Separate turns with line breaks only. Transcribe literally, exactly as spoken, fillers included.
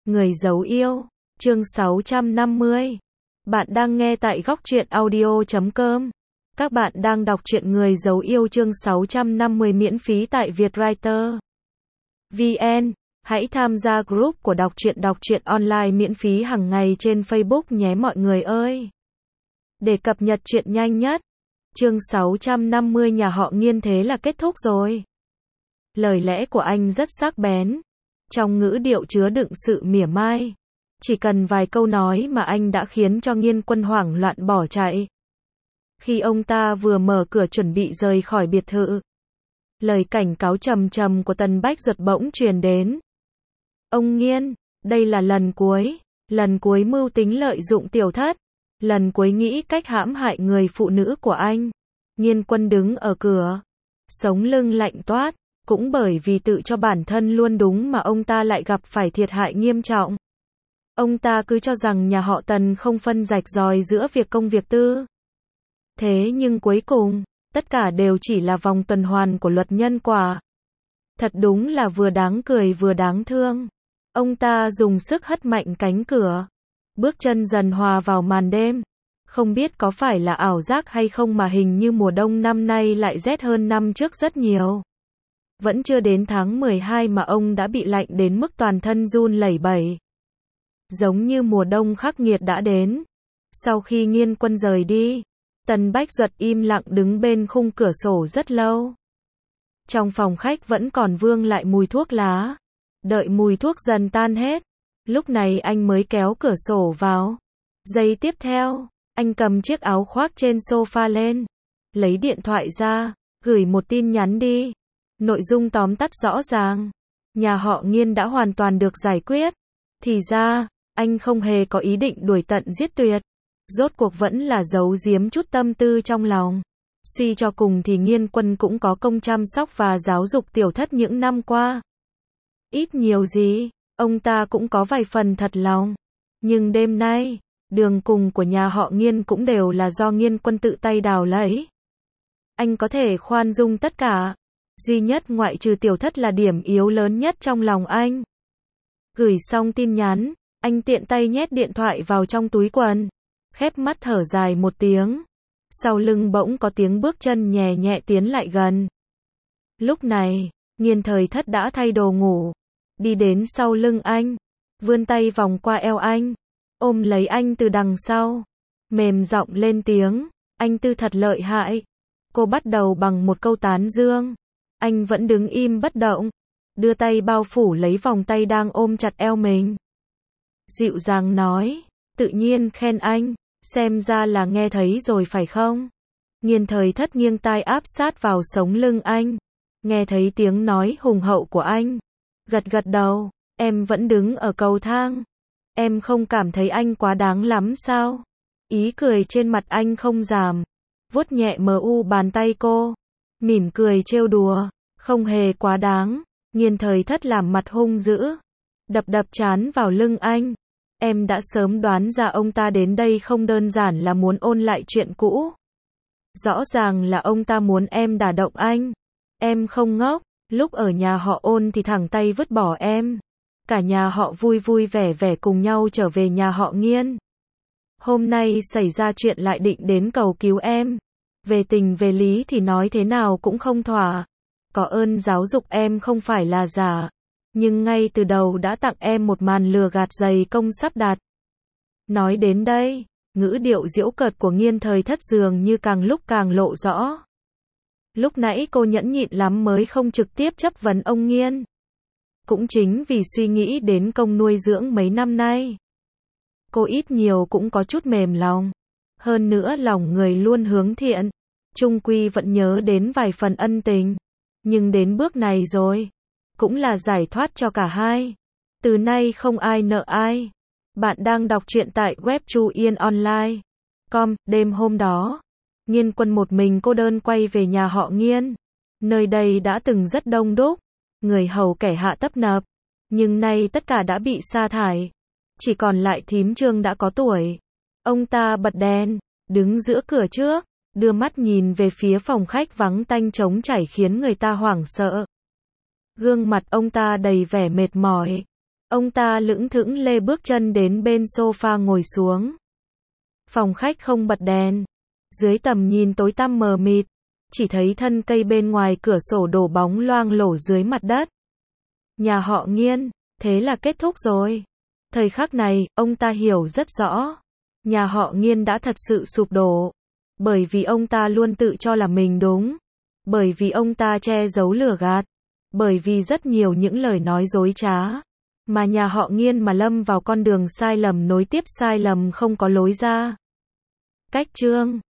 Người giấu yêu, chương sáu trăm năm mươi. Bạn đang nghe tại góc truyện audio chấm com. Các bạn đang đọc truyện Người giấu yêu chương sáu trăm năm mươi miễn phí tại Vietwriter chấm vn. Hãy tham gia group của đọc truyện đọc truyện online miễn phí hàng ngày trên Facebook nhé mọi người ơi. Để cập nhật truyện nhanh nhất. Chương sáu trăm năm mươi nhà họ Nghiên thế là kết thúc rồi. Lời lẽ của anh rất sắc bén. Trong ngữ điệu chứa đựng sự mỉa mai. Chỉ cần vài câu nói mà anh đã khiến cho Nghiên Quân hoảng loạn bỏ chạy. Khi ông ta vừa mở cửa chuẩn bị rời khỏi biệt thự, lời cảnh cáo trầm trầm của Tần Bách Duật bỗng truyền đến. Ông Nghiên, đây là lần cuối, lần cuối mưu tính lợi dụng tiểu thất, lần cuối nghĩ cách hãm hại người phụ nữ của anh. Nghiên Quân đứng ở cửa, sống lưng lạnh toát. Cũng bởi vì tự cho bản thân luôn đúng mà ông ta lại gặp phải thiệt hại nghiêm trọng. Ông ta cứ cho rằng nhà họ Tần không phân rạch ròi giữa việc công việc tư. Thế nhưng cuối cùng, tất cả đều chỉ là vòng tuần hoàn của luật nhân quả. Thật đúng là vừa đáng cười vừa đáng thương. Ông ta dùng sức hất mạnh cánh cửa. Bước chân dần hòa vào màn đêm. Không biết có phải là ảo giác hay không mà hình như mùa đông năm nay lại rét hơn năm trước rất nhiều. Vẫn chưa đến tháng mười hai mà ông đã bị lạnh đến mức toàn thân run lẩy bẩy. Giống như mùa đông khắc nghiệt đã đến. Sau khi Nghiên Quân rời đi, Tần Bách Duật im lặng đứng bên khung cửa sổ rất lâu. Trong phòng khách vẫn còn vương lại mùi thuốc lá. Đợi mùi thuốc dần tan hết, lúc này anh mới kéo cửa sổ vào. Giây tiếp theo, anh cầm chiếc áo khoác trên sofa lên, lấy điện thoại ra, gửi một tin nhắn đi. Nội dung tóm tắt rõ ràng. Nhà họ Nghiên đã hoàn toàn được giải quyết. Thì ra, anh không hề có ý định đuổi tận giết tuyệt. Rốt cuộc vẫn là giấu giếm chút tâm tư trong lòng. Suy cho cùng thì Nghiên Quân cũng có công chăm sóc và giáo dục tiểu thất những năm qua. Ít nhiều gì, ông ta cũng có vài phần thật lòng. Nhưng đêm nay, đường cùng của nhà họ Nghiên cũng đều là do Nghiên Quân tự tay đào lấy. Anh có thể khoan dung tất cả. Duy nhất ngoại trừ tiểu thất là điểm yếu lớn nhất trong lòng anh. Gửi xong tin nhắn, anh tiện tay nhét điện thoại vào trong túi quần. Khép mắt thở dài một tiếng. Sau lưng bỗng có tiếng bước chân nhẹ nhẹ tiến lại gần. Lúc này, Nghiên Thời Thất đã thay đồ ngủ. Đi đến sau lưng anh. Vươn tay vòng qua eo anh. Ôm lấy anh từ đằng sau. Mềm giọng lên tiếng. Anh Tư thật lợi hại. Cô bắt đầu bằng một câu tán dương. Anh vẫn đứng im bất động, đưa tay bao phủ lấy vòng tay đang ôm chặt eo mình. Dịu dàng nói, tự nhiên khen anh, xem ra là nghe thấy rồi phải không? Nghiên Thời Thất nghiêng tai áp sát vào sống lưng anh, nghe thấy tiếng nói hùng hậu của anh. Gật gật đầu, em vẫn đứng ở cầu thang. Em không cảm thấy anh quá đáng lắm sao? Ý cười trên mặt anh không giảm, vuốt nhẹ mờ u bàn tay cô. Mỉm cười trêu đùa, không hề quá đáng. Nghiên Thời Thất làm mặt hung dữ, đập đập trán vào lưng anh. Em đã sớm đoán ra ông ta đến đây không đơn giản là muốn ôn lại chuyện cũ. Rõ ràng là ông ta muốn em đả động anh. Em không ngốc, lúc ở nhà họ Ôn thì thẳng tay vứt bỏ em. Cả nhà họ vui vui vẻ vẻ cùng nhau trở về nhà họ Nghiên. Hôm nay xảy ra chuyện lại định đến cầu cứu em. Về tình về lý thì nói thế nào cũng không thỏa. Có ơn giáo dục em không phải là giả. Nhưng ngay từ đầu đã tặng em một màn lừa gạt dày công sắp đặt. Nói đến đây, ngữ điệu giễu cợt của Nghiên Thời Thất dường như càng lúc càng lộ rõ. Lúc nãy cô nhẫn nhịn lắm mới không trực tiếp chất vấn ông Nghiên. Cũng chính vì suy nghĩ đến công nuôi dưỡng mấy năm nay. Cô ít nhiều cũng có chút mềm lòng. Hơn nữa lòng người luôn hướng thiện, chung quy vẫn nhớ đến vài phần ân tình. Nhưng đến bước này rồi, cũng là giải thoát cho cả hai. Từ nay không ai nợ ai. Bạn đang đọc truyện tại web chu yên online chấm com. Đêm hôm đó, Nghiên Quân một mình cô đơn quay về nhà họ Nghiên. Nơi đây đã từng rất đông đúc, người hầu kẻ hạ tấp nập. Nhưng nay tất cả đã bị sa thải. Chỉ còn lại thím Trương đã có tuổi. Ông ta bật đèn, đứng giữa cửa trước, đưa mắt nhìn về phía phòng khách vắng tanh trống trải khiến người ta hoảng sợ. Gương mặt ông ta đầy vẻ mệt mỏi. Ông ta lững thững lê bước chân đến bên sofa ngồi xuống. Phòng khách không bật đèn. Dưới tầm nhìn tối tăm mờ mịt, chỉ thấy thân cây bên ngoài cửa sổ đổ bóng loang lổ dưới mặt đất. Nhà họ Nghiên, thế là kết thúc rồi. Thời khắc này, ông ta hiểu rất rõ. Nhà họ Nghiên đã thật sự sụp đổ. Bởi vì ông ta luôn tự cho là mình đúng. Bởi vì ông ta che giấu lừa gạt. Bởi vì rất nhiều những lời nói dối trá. Mà nhà họ Nghiên mà lâm vào con đường sai lầm nối tiếp sai lầm không có lối ra. Cách chương